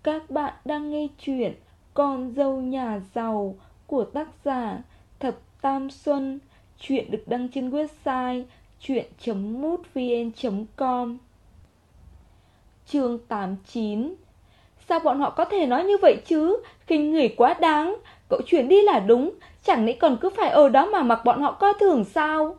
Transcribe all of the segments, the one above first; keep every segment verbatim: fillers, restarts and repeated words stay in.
Các bạn đang nghe chuyện Con dâu nhà giàu của tác giả Thập Tam Xuân. Chuyện được đăng trên website chuyện chấm mútvn chấm com. Chương tám mươi chín. Sao bọn họ có thể nói như vậy chứ? Khinh người quá đáng. Cậu chuyển đi là đúng, chẳng lẽ còn cứ phải ở đó mà mặc bọn họ coi thường sao?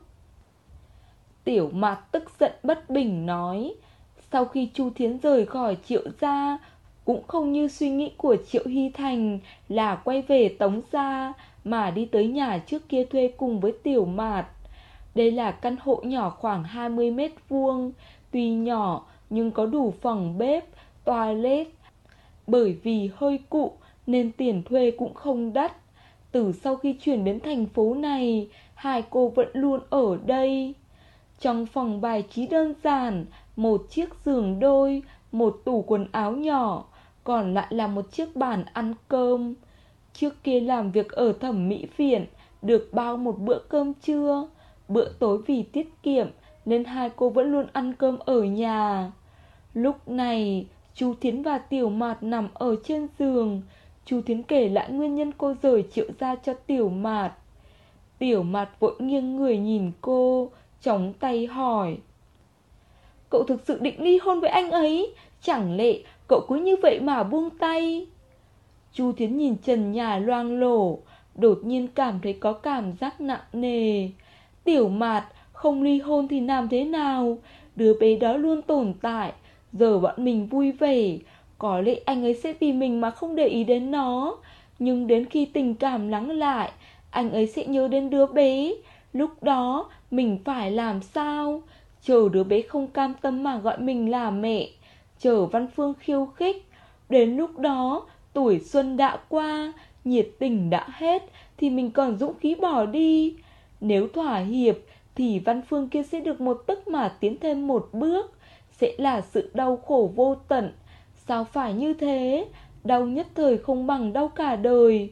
Tiểu Mạt tức giận bất bình nói. Sau khi Chu Thiến rời khỏi Triệu gia, cũng không như suy nghĩ của Triệu Hy Thành là quay về Tống gia, mà đi tới nhà trước kia thuê cùng với Tiểu Mạt. Đây là căn hộ nhỏ khoảng hai mươi mét vuông, tuy nhỏ nhưng có đủ phòng bếp, toilet. Bởi vì hơi cũ nên tiền thuê cũng không đắt. Từ sau khi chuyển đến thành phố này, hai cô vẫn luôn ở đây. Trong phòng bài trí đơn giản, một chiếc giường đôi, một tủ quần áo nhỏ, còn lại là một chiếc bàn ăn cơm. Trước kia làm việc ở thẩm mỹ viện, được bao một bữa cơm trưa. Bữa tối vì tiết kiệm nên hai cô vẫn luôn ăn cơm ở nhà. Lúc này Chu Thiến và Tiểu Mạt nằm ở trên giường. Chu Thiến kể lại nguyên nhân cô rời Triệu gia cho Tiểu Mạt. Tiểu Mạt vội nghiêng người nhìn cô, chống tay hỏi: Cậu thực sự định ly hôn với anh ấy? Chẳng lẽ cậu cứ như vậy mà buông tay? Chu Thiến nhìn trần nhà loang lổ, đột nhiên cảm thấy có cảm giác nặng nề. Tiểu Mạt, không ly hôn thì làm thế nào? Đứa bé đó luôn tồn tại. Giờ bọn mình vui vẻ, có lẽ anh ấy sẽ vì mình mà không để ý đến nó. Nhưng đến khi tình cảm lắng lại, anh ấy sẽ nhớ đến đứa bé. Lúc đó mình phải làm sao? Chờ đứa bé không cam tâm mà gọi mình là mẹ, chờ Văn Phương khiêu khích. Đến lúc đó tuổi xuân đã qua, nhiệt tình đã hết, thì mình còn dũng khí bỏ đi. Nếu thỏa hiệp thì Văn Phương kia sẽ được một tức mà tiến thêm một bước, sẽ là sự đau khổ vô tận. Sao phải như thế? Đau nhất thời không bằng đau cả đời.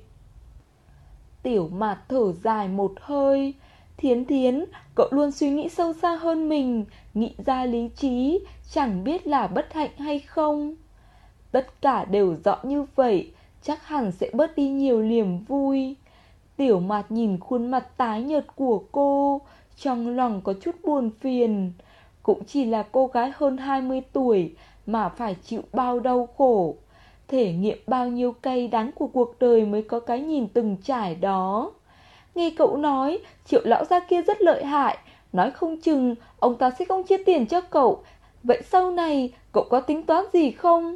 Tiểu Mạt thở dài một hơi. Thiến Thiến, cậu luôn suy nghĩ sâu xa hơn mình, nghĩ ra lý trí, chẳng biết là bất hạnh hay không. Tất cả đều rõ như vậy, chắc hẳn sẽ bớt đi nhiều niềm vui. Tiểu Mạt nhìn khuôn mặt tái nhợt của cô, trong lòng có chút buồn phiền. Cũng chỉ là cô gái hơn hai mươi tuổi mà phải chịu bao đau khổ, thể nghiệm bao nhiêu cay đắng của cuộc đời mới có cái nhìn từng trải đó. Nghe cậu nói Triệu lão gia kia rất lợi hại, nói không chừng ông ta sẽ không chia tiền cho cậu. Vậy sau này cậu có tính toán gì không?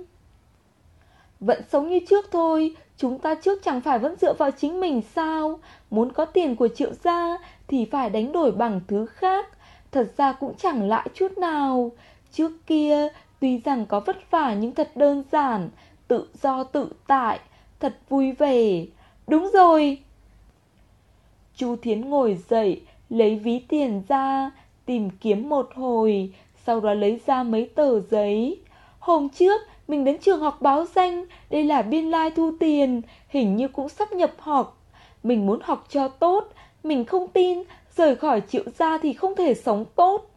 Vẫn sống như trước thôi. Chúng ta trước chẳng phải vẫn dựa vào chính mình sao? Muốn có tiền của Triệu gia thì phải đánh đổi bằng thứ khác. Thật ra cũng chẳng lại chút nào. Trước kia tuy rằng có vất vả nhưng thật đơn giản, tự do tự tại, thật vui vẻ. Đúng rồi. Chu Thiến ngồi dậy, lấy ví tiền ra, tìm kiếm một hồi, sau đó lấy ra mấy tờ giấy. Hôm trước mình đến trường học báo danh, đây là biên lai thu tiền, hình như cũng sắp nhập học. Mình muốn học cho tốt, mình không tin rời khỏi Triệu gia thì không thể sống tốt.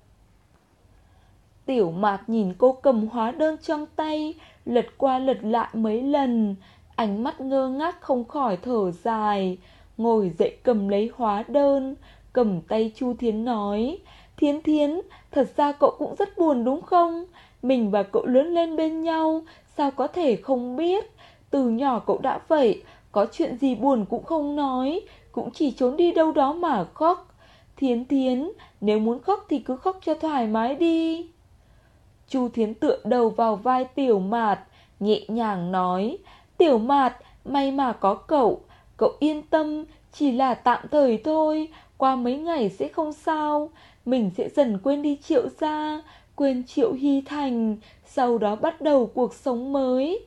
Tiểu Mạt nhìn cô cầm hóa đơn trong tay, lật qua lật lại mấy lần, ánh mắt ngơ ngác không khỏi thở dài. Ngồi dậy cầm lấy hóa đơn, cầm tay Chu Thiến nói: Thiến Thiến, thật ra cậu cũng rất buồn đúng không? Mình và cậu lớn lên bên nhau, sao có thể không biết? Từ nhỏ cậu đã vậy, có chuyện gì buồn cũng không nói, cũng chỉ trốn đi đâu đó mà khóc. Thiến Thiến, nếu muốn khóc thì cứ khóc cho thoải mái đi. Chu Thiến tựa đầu vào vai Tiểu Mạt, nhẹ nhàng nói: Tiểu Mạt, may mà có cậu. Cậu yên tâm, chỉ là tạm thời thôi, qua mấy ngày sẽ không sao. Mình sẽ dần quên đi Triệu gia, quên Triệu Hy Thành, sau đó bắt đầu cuộc sống mới.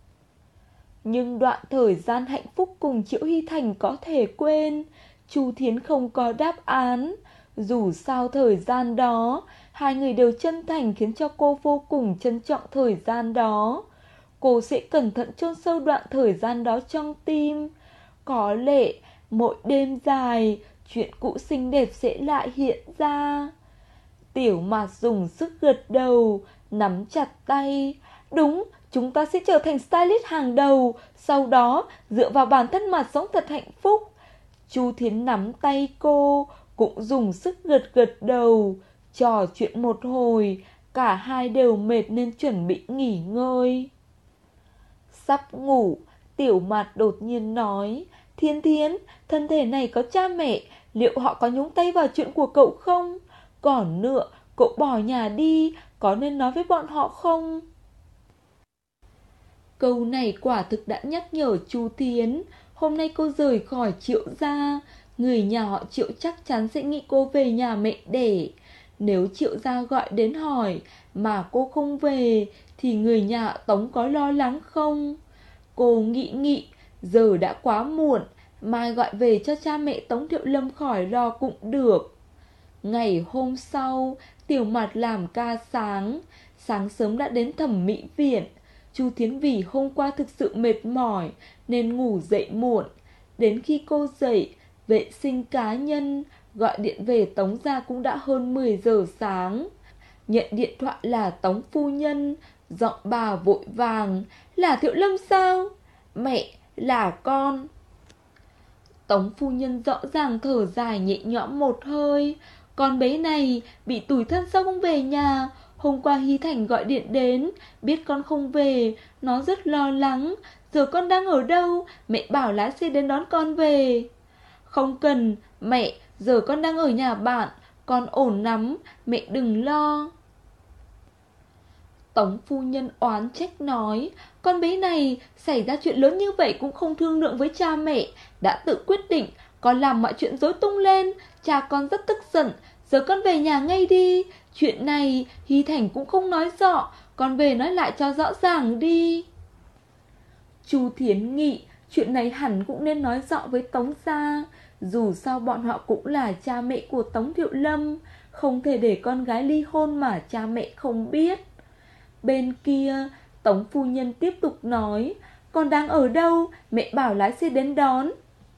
Nhưng đoạn thời gian hạnh phúc cùng Triệu Hy Thành có thể quên. Chu Thiến không có đáp án. Dù sao thời gian đó hai người đều chân thành, khiến cho cô vô cùng trân trọng thời gian đó. Cô sẽ cẩn thận chôn sâu đoạn thời gian đó trong tim. Có lẽ mỗi đêm dài, chuyện cũ xinh đẹp sẽ lại hiện ra. Tiểu Mạt dùng sức gật đầu, nắm chặt tay. Đúng, chúng ta sẽ trở thành stylist hàng đầu, sau đó dựa vào bản thân mà sống thật hạnh phúc. Chu Thiến nắm tay cô, cũng dùng sức gật gật đầu. Trò chuyện một hồi, cả hai đều mệt nên chuẩn bị nghỉ ngơi. Sắp ngủ, Tiểu Mạt đột nhiên nói, Thiên Thiến, thân thể này có cha mẹ, liệu họ có nhúng tay vào chuyện của cậu không? Còn nữa, cậu bỏ nhà đi, có nên nói với bọn họ không? Câu này quả thực đã nhắc nhở Chu Thiến. Hôm nay cô rời khỏi Triệu gia, người nhà họ Triệu chắc chắn sẽ nghĩ cô về nhà mẹ đẻ. Nếu Triệu gia gọi đến hỏi mà cô không về thì người nhà họ Tống có lo lắng không? Cô nghĩ nghĩ, giờ đã quá muộn, mai gọi về cho cha mẹ Tống Thiệu Lâm khỏi lo cũng được. Ngày hôm sau, Tiểu Mạt làm ca sáng, sáng sớm đã đến thẩm mỹ viện. Chu Thiến vì hôm qua thực sự mệt mỏi nên ngủ dậy muộn. Đến khi cô dậy, vệ sinh cá nhân, gọi điện về Tống gia cũng đã hơn mười giờ sáng. Nhận điện thoại là Tống phu nhân, giọng bà vội vàng, là Thiệu Lâm sao? Mẹ, là con. Tống phu nhân rõ ràng thở dài nhẹ nhõm một hơi. Con bé này bị tủi thân sao không về nhà? Hôm qua Hy Thành gọi điện đến, biết con không về, nó rất lo lắng. Giờ con đang ở đâu? Mẹ bảo lái xe đến đón con về. Không cần, mẹ, giờ con đang ở nhà bạn, con ổn lắm, mẹ đừng lo. Tống phu nhân oán trách nói, con bé này xảy ra chuyện lớn như vậy cũng không thương lượng với cha mẹ, đã tự quyết định, con làm mọi chuyện rối tung lên, cha con rất tức giận, giờ con về nhà ngay đi. Chuyện này Hy Thành cũng không nói rõ, con về nói lại cho rõ ràng đi. Chu Thiến nghĩ chuyện này hẳn cũng nên nói rõ với Tống gia, dù sao bọn họ cũng là cha mẹ của Tống Thiệu Lâm, không thể để con gái ly hôn mà cha mẹ không biết. Bên kia, Tống phu nhân tiếp tục nói, con đang ở đâu, mẹ bảo lái xe đến đón.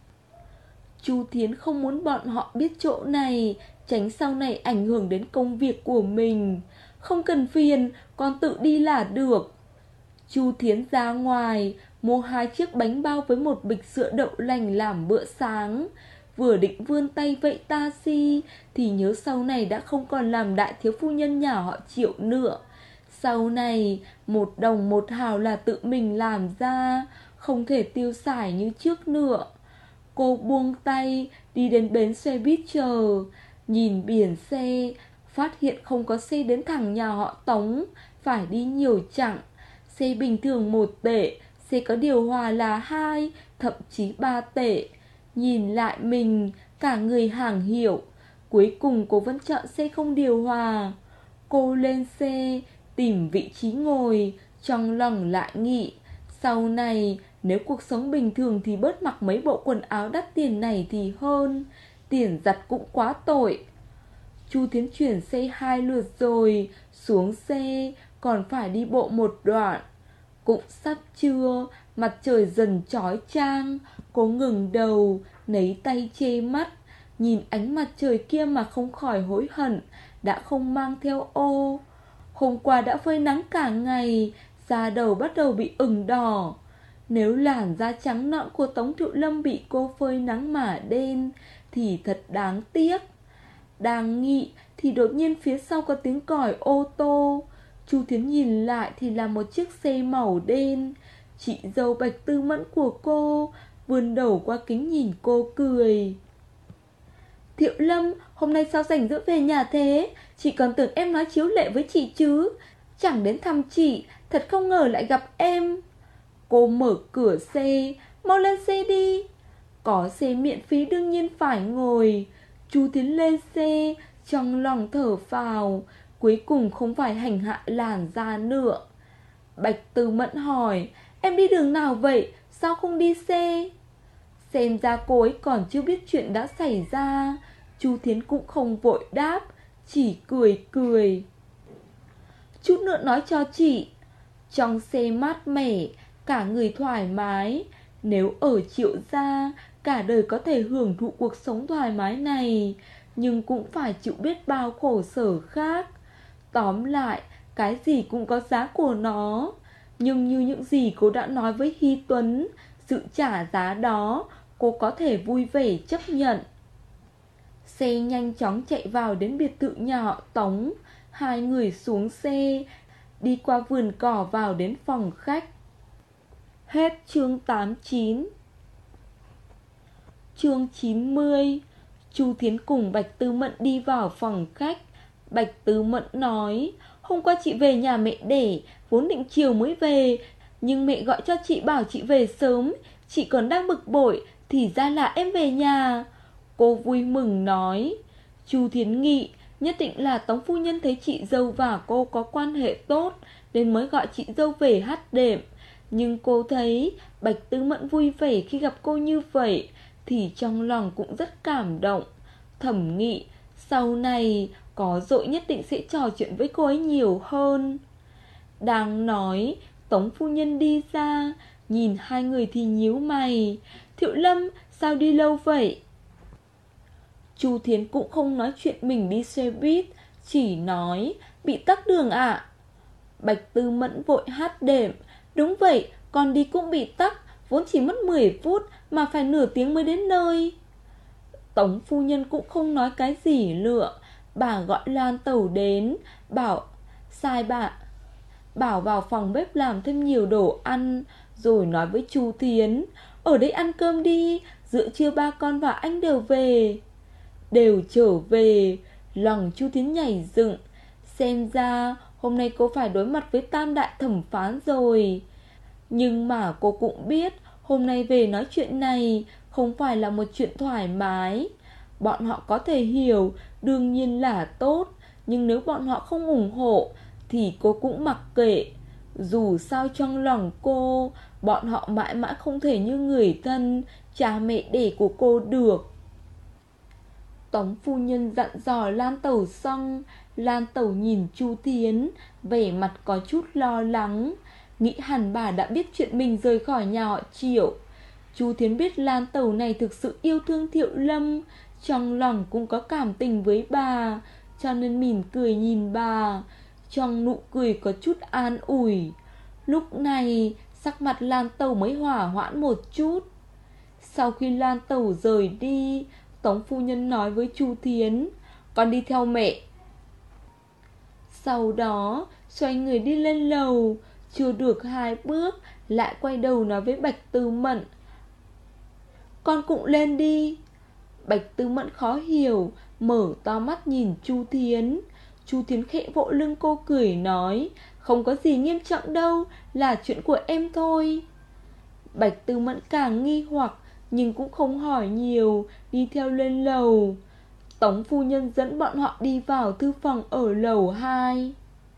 Chu Thiến không muốn bọn họ biết chỗ này, tránh sau này ảnh hưởng đến công việc của mình. Không cần phiền, con tự đi là được. Chu Thiến ra ngoài, mua hai chiếc bánh bao với một bịch sữa đậu lành làm bữa sáng. Vừa định vươn tay vẫy taxi thì nhớ sau này đã không còn làm đại thiếu phu nhân nhà họ Triệu nữa. Sau này, một đồng một hào là tự mình làm ra, không thể tiêu xài như trước nữa. Cô buông tay, đi đến bến xe buýt chờ, nhìn biển xe, phát hiện không có xe đến thẳng nhà họ Tống, phải đi nhiều chặng. Xe bình thường một tệ, xe có điều hòa là hai, thậm chí ba tệ. Nhìn lại mình, cả người hàng hiệu, cuối cùng cô vẫn chọn xe không điều hòa. Cô lên xe, tìm vị trí ngồi, trong lòng lại nghĩ, sau này nếu cuộc sống bình thường thì bớt mặc mấy bộ quần áo đắt tiền này thì hơn, tiền giặt cũng quá tội. Chu Thiến chuyển xe hai lượt rồi, xuống xe còn phải đi bộ một đoạn. Cũng sắp trưa, mặt trời dần chói chang, cô ngừng đầu, lấy tay che mắt, nhìn ánh mặt trời kia mà không khỏi hối hận, đã không mang theo ô. Hôm qua đã phơi nắng cả ngày, da đầu bắt đầu bị ửng đỏ. Nếu làn da trắng nõn của Tống Thiệu Lâm bị cô phơi nắng mà đen thì thật đáng tiếc. Đang nghĩ thì đột nhiên phía sau có tiếng còi ô tô. Chu Thiến nhìn lại thì là một chiếc xe màu đen. Chị dâu Bạch Tư Mẫn của cô vươn đầu qua kính nhìn cô cười. Thiệu Lâm, hôm nay sao rảnh rỗi về nhà thế? Chị còn tưởng em nói chiếu lệ với chị chứ. Chẳng đến thăm chị, thật không ngờ lại gặp em. Cô mở cửa xe, mau lên xe đi. Có xe miễn phí đương nhiên phải ngồi. Chu Thiến lên xe, trong lòng thở phào, cuối cùng không phải hành hạ làn da nữa. Bạch Tư Mẫn hỏi, em đi đường nào vậy, sao không đi xe? Xem ra cô ấy còn chưa biết chuyện đã xảy ra. Chu Thiến cũng không vội đáp, chỉ cười cười. Chút nữa nói cho chị. Trong xe mát mẻ, cả người thoải mái. Nếu ở Triệu gia, cả đời có thể hưởng thụ cuộc sống thoải mái này, nhưng cũng phải chịu biết bao khổ sở khác. Tóm lại, cái gì cũng có giá của nó. Nhưng như những gì cô đã nói với Hy Tuấn, sự trả giá đó cô có thể vui vẻ chấp nhận. Xe nhanh chóng chạy vào đến biệt thự nhà họ Tống. Hai người xuống xe, đi qua vườn cỏ vào đến phòng khách. Hết chương tám mươi chín. Chương chín mươi. Chu Thiến cùng Bạch Tư Mận đi vào phòng khách. Bạch Tư Mận nói: hôm qua chị về nhà mẹ đẻ, vốn định chiều mới về, nhưng mẹ gọi cho chị bảo chị về sớm. Chị còn đang bực bội, thì ra là em về nhà. Cô vui mừng nói. Chu Thiến nghĩ nhất định là Tống phu nhân thấy chị dâu và cô có quan hệ tốt nên mới gọi chị dâu về hát đệm. Nhưng cô thấy Bạch Tư Mận vui vẻ khi gặp cô như vậy thì trong lòng cũng rất cảm động. Thẩm nghĩ sau này có dội nhất định sẽ trò chuyện với cô ấy nhiều hơn. Đang nói, Tống phu nhân đi ra, nhìn hai người thì nhíu mày. Thiệu Lâm, sao đi lâu vậy? Chu Thiến cũng không nói chuyện mình đi xe buýt, chỉ nói bị tắc đường ạ. Bạch Tư Mẫn vội hát đệm. Đúng vậy, con đi cũng bị tắc, vốn chỉ mất mười phút mà phải nửa tiếng mới đến nơi. Tống phu nhân cũng không nói cái gì nữa. Bà gọi Lan Tẩu đến, bảo sai bà bảo vào phòng bếp làm thêm nhiều đồ ăn, rồi nói với Chu Thiến: ở đây ăn cơm đi, giữa trưa ba con và anh đều về. Đều trở về. Lòng Chu Thiến nhảy dựng. Xem ra hôm nay cô phải đối mặt với tam đại thẩm phán rồi. Nhưng mà cô cũng biết hôm nay về nói chuyện này không phải là một chuyện thoải mái. Bọn họ có thể hiểu, đương nhiên là tốt, nhưng nếu bọn họ không ủng hộ thì cô cũng mặc kệ. Dù sao trong lòng cô, bọn họ mãi mãi không thể như người thân, cha mẹ đẻ của cô được. Tống phu nhân dặn dò Lan Tẩu xong, Lan Tẩu nhìn Chu Thiến, vẻ mặt có chút lo lắng, nghĩ hẳn bà đã biết chuyện mình rời khỏi nhà họ Triệu. Chu Thiến biết Lan Tẩu này thực sự yêu thương Thiệu Lâm, trong lòng cũng có cảm tình với bà, cho nên mỉm cười nhìn bà, trong nụ cười có chút an ủi. Lúc này sắc mặt Lan Tẩu mới hỏa hoãn một chút. Sau khi Lan Tẩu rời đi, Tống phu nhân nói với Chu Thiến: con đi theo mẹ. Sau đó xoay người đi lên lầu. Chưa được hai bước lại quay đầu nói với Bạch Tư Mận: con cũng lên đi. Bạch Tư Mận khó hiểu, mở to mắt nhìn Chu Thiến. Chu Thiến khẽ vỗ lưng cô cười nói: không có gì nghiêm trọng đâu, là chuyện của em thôi. Bạch Tư Mận càng nghi hoặc nhưng cũng không hỏi nhiều, đi theo lên lầu. Tống phu nhân dẫn bọn họ đi vào thư phòng ở lầu hai.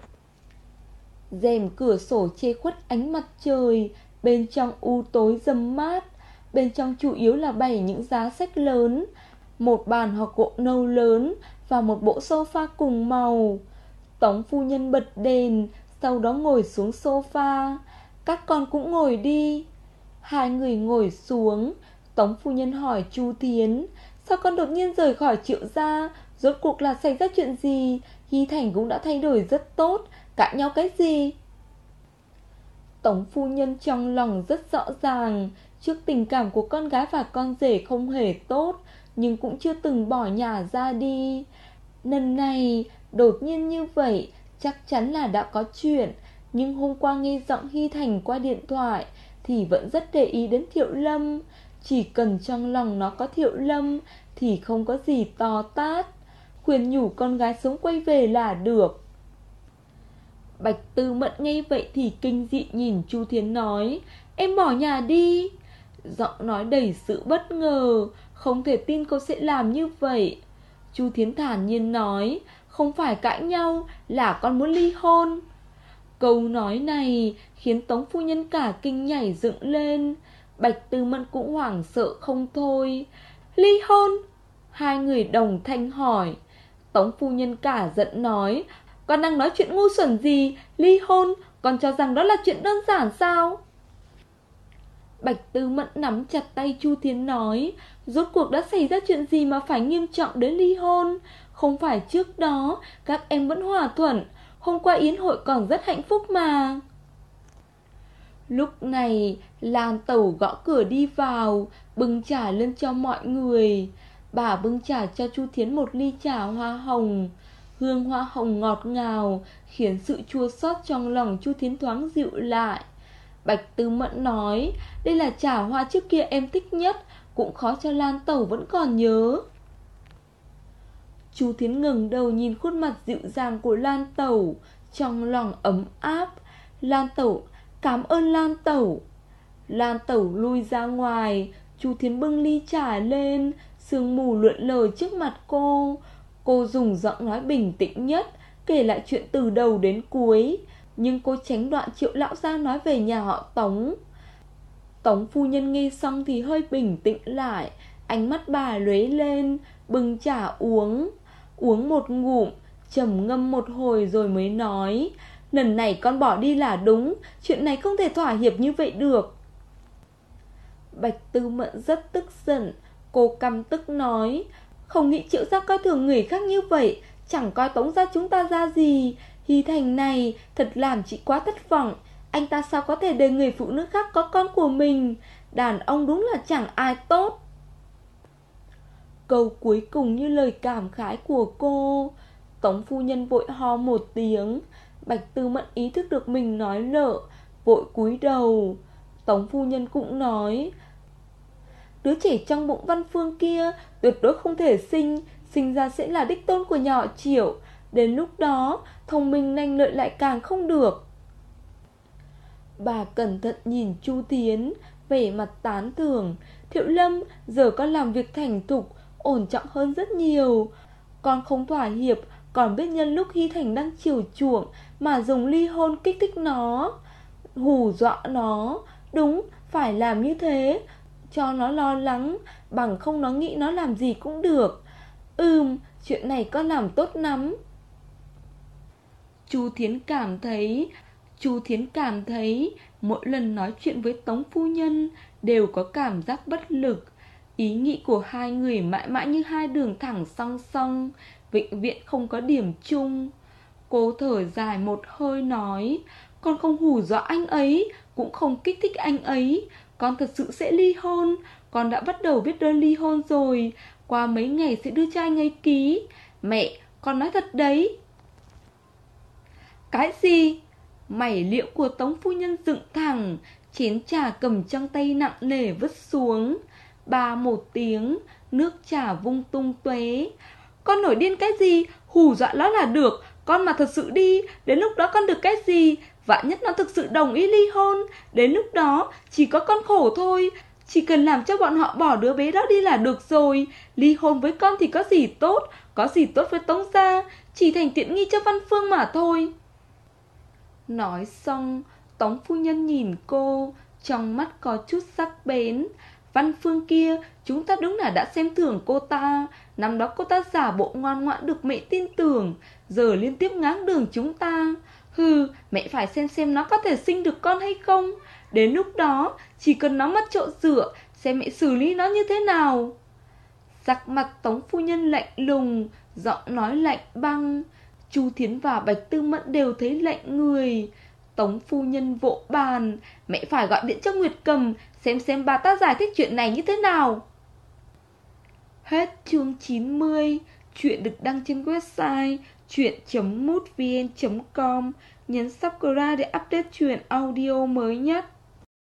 Rèm cửa sổ che khuất ánh mặt trời, bên trong u tối râm mát. Bên trong chủ yếu là bày những giá sách lớn, một bàn hoặc gỗ nâu lớn và một bộ sofa cùng màu. Tống phu nhân bật đèn, sau đó ngồi xuống sofa. Các con cũng ngồi đi. Hai người ngồi xuống. Tống phu nhân hỏi Chu Thiến: sao con đột nhiên rời khỏi Triệu gia? Rốt cuộc là xảy ra chuyện gì? Hy Thành cũng đã thay đổi rất tốt, cãi nhau cái gì? Tống phu nhân trong lòng rất rõ ràng, trước tình cảm của con gái và con rể không hề tốt, nhưng cũng chưa từng bỏ nhà ra đi. Lần này đột nhiên như vậy chắc chắn là đã có chuyện. Nhưng hôm qua nghe giọng Hy Thành qua điện thoại thì vẫn rất để ý đến Thiệu Lâm. Chỉ cần trong lòng nó có Thiệu Lâm thì không có gì to tát. Khuyên nhủ con gái sớm quay về là được. Bạch Tư Mận nghe vậy thì kinh dị nhìn Chu Thiến nói: em bỏ nhà đi. Giọng nói đầy sự bất ngờ, không thể tin cô sẽ làm như vậy. Chu Thiến thản nhiên nói: không phải cãi nhau, là con muốn ly hôn. Câu nói này khiến Tống phu nhân cả kinh nhảy dựng lên. Bạch Tư Mận cũng hoảng sợ không thôi. Ly hôn? Hai người đồng thanh hỏi. Tống phu nhân cả giận nói: con đang nói chuyện ngu xuẩn gì? Ly hôn? Con cho rằng đó là chuyện đơn giản sao? Bạch Tư Mận nắm chặt tay Chu Thiến nói: rốt cuộc đã xảy ra chuyện gì mà phải nghiêm trọng đến ly hôn? Không phải trước đó các em vẫn hòa thuận, hôm qua yến hội còn rất hạnh phúc mà. Lúc này Lan Tẩu gõ cửa đi vào, bưng trà lên cho mọi người. Bà bưng trà cho Chu Thiến một ly trà hoa hồng. Hương hoa hồng ngọt ngào khiến sự chua xót trong lòng Chu Thiến thoáng dịu lại. Bạch Tư Mẫn nói, đây là trà hoa trước kia em thích nhất, cũng khó cho Lan Tẩu vẫn còn nhớ. Chu Thiến ngẩng đầu nhìn khuôn mặt dịu dàng của Lan Tẩu, trong lòng ấm áp. Lan Tẩu, cảm ơn Lan Tẩu. Lan Tẩu lui ra ngoài. Chu Thiến bưng ly trà lên, sương mù lượn lờ trước mặt cô. Cô dùng giọng nói bình tĩnh nhất, kể lại chuyện từ đầu đến cuối. Nhưng cô tránh đoạn Triệu lão gia nói về nhà họ Tống. Tống phu nhân nghe xong thì hơi bình tĩnh lại. Ánh mắt bà lóe lên, bưng trà uống. Uống một ngụm, trầm ngâm một hồi rồi mới nói, lần này con bỏ đi là đúng, chuyện này không thể thỏa hiệp như vậy được. Bạch Tư Mẫn rất tức giận. Cô căm tức nói, không nghĩ Triệu gia coi thường người khác như vậy, chẳng coi Tống gia chúng ta ra gì. Hy Thành này thật làm chị quá thất vọng. Anh ta sao có thể để người phụ nữ khác có con của mình. Đàn ông đúng là chẳng ai tốt. Câu cuối cùng như lời cảm khái của cô. Tống phu nhân vội ho một tiếng. Bạch Tư Mẫn ý thức được mình nói lỡ, vội cúi đầu. Tống phu nhân cũng nói, đứa trẻ trong bụng Văn Phương kia tuyệt đối không thể sinh, sinh ra sẽ là đích tôn của nhà họ Triệu. Đến lúc đó thông minh nhanh lợi lại càng không được. Bà cẩn thận nhìn Chu Thiến, vẻ mặt tán thưởng. Thiệu Lâm, giờ con làm việc thành thục, ổn trọng hơn rất nhiều. Con không thỏa hiệp, còn biết nhân lúc Hy Thành đang chiều chuộng mà dùng ly hôn kích thích nó, hù dọa nó. Đúng, phải làm như thế, cho nó lo lắng, bằng không nó nghĩ nó làm gì cũng được. Ừm, chuyện này con làm tốt lắm. Chu Thiến cảm thấy Chu Thiến cảm thấy mỗi lần nói chuyện với Tống phu nhân đều có cảm giác bất lực. Ý nghĩ của hai người mãi mãi như hai đường thẳng song song, vĩnh viễn không có điểm chung. Cô thở dài một hơi nói, con không hù dọa anh ấy, cũng không kích thích anh ấy. Con thật sự sẽ ly hôn. Con đã bắt đầu viết đơn ly hôn rồi, qua mấy ngày sẽ đưa cho anh ấy ký. Mẹ, con nói thật đấy. Cái gì? Mày liễu của Tống phu nhân dựng thẳng, chén trà cầm trong tay nặng nề vứt xuống. Ba một tiếng, nước trà vung tung tóe. Con nổi điên cái gì? Hù dọa nó là được. Con mà thật sự đi, đến lúc đó con được cái gì? Vạn nhất nó thực sự đồng ý ly hôn, đến lúc đó chỉ có con khổ thôi. Chỉ cần làm cho bọn họ bỏ đứa bé đó đi là được rồi. Ly hôn với con thì có gì tốt? Có gì tốt với Tống gia? Chỉ thành tiện nghi cho Văn Phương mà thôi. Nói xong, Tống phu nhân nhìn cô, trong mắt có chút sắc bén. Văn Phương kia, chúng ta đúng là đã xem thường cô ta. Năm đó cô ta giả bộ ngoan ngoãn được mẹ tin tưởng, giờ liên tiếp ngáng đường chúng ta. Hừ, mẹ phải xem xem nó có thể sinh được con hay không. Đến lúc đó, chỉ cần nó mất chỗ dựa, xem mẹ xử lý nó như thế nào. Sắc mặt Tống phu nhân lạnh lùng, giọng nói lạnh băng. Chu Thiến và Bạch Tư Mẫn đều thấy lạnh người. Tống phu nhân vỗ bàn, mẹ phải gọi điện cho Nguyệt Cầm, xem xem bà ta giải thích chuyện này như thế nào. Hết chương chín mươi. Chuyện được đăng trên website chuyện chấm mútvn chấm com. Nhấn subscribe để update chuyện audio mới nhất.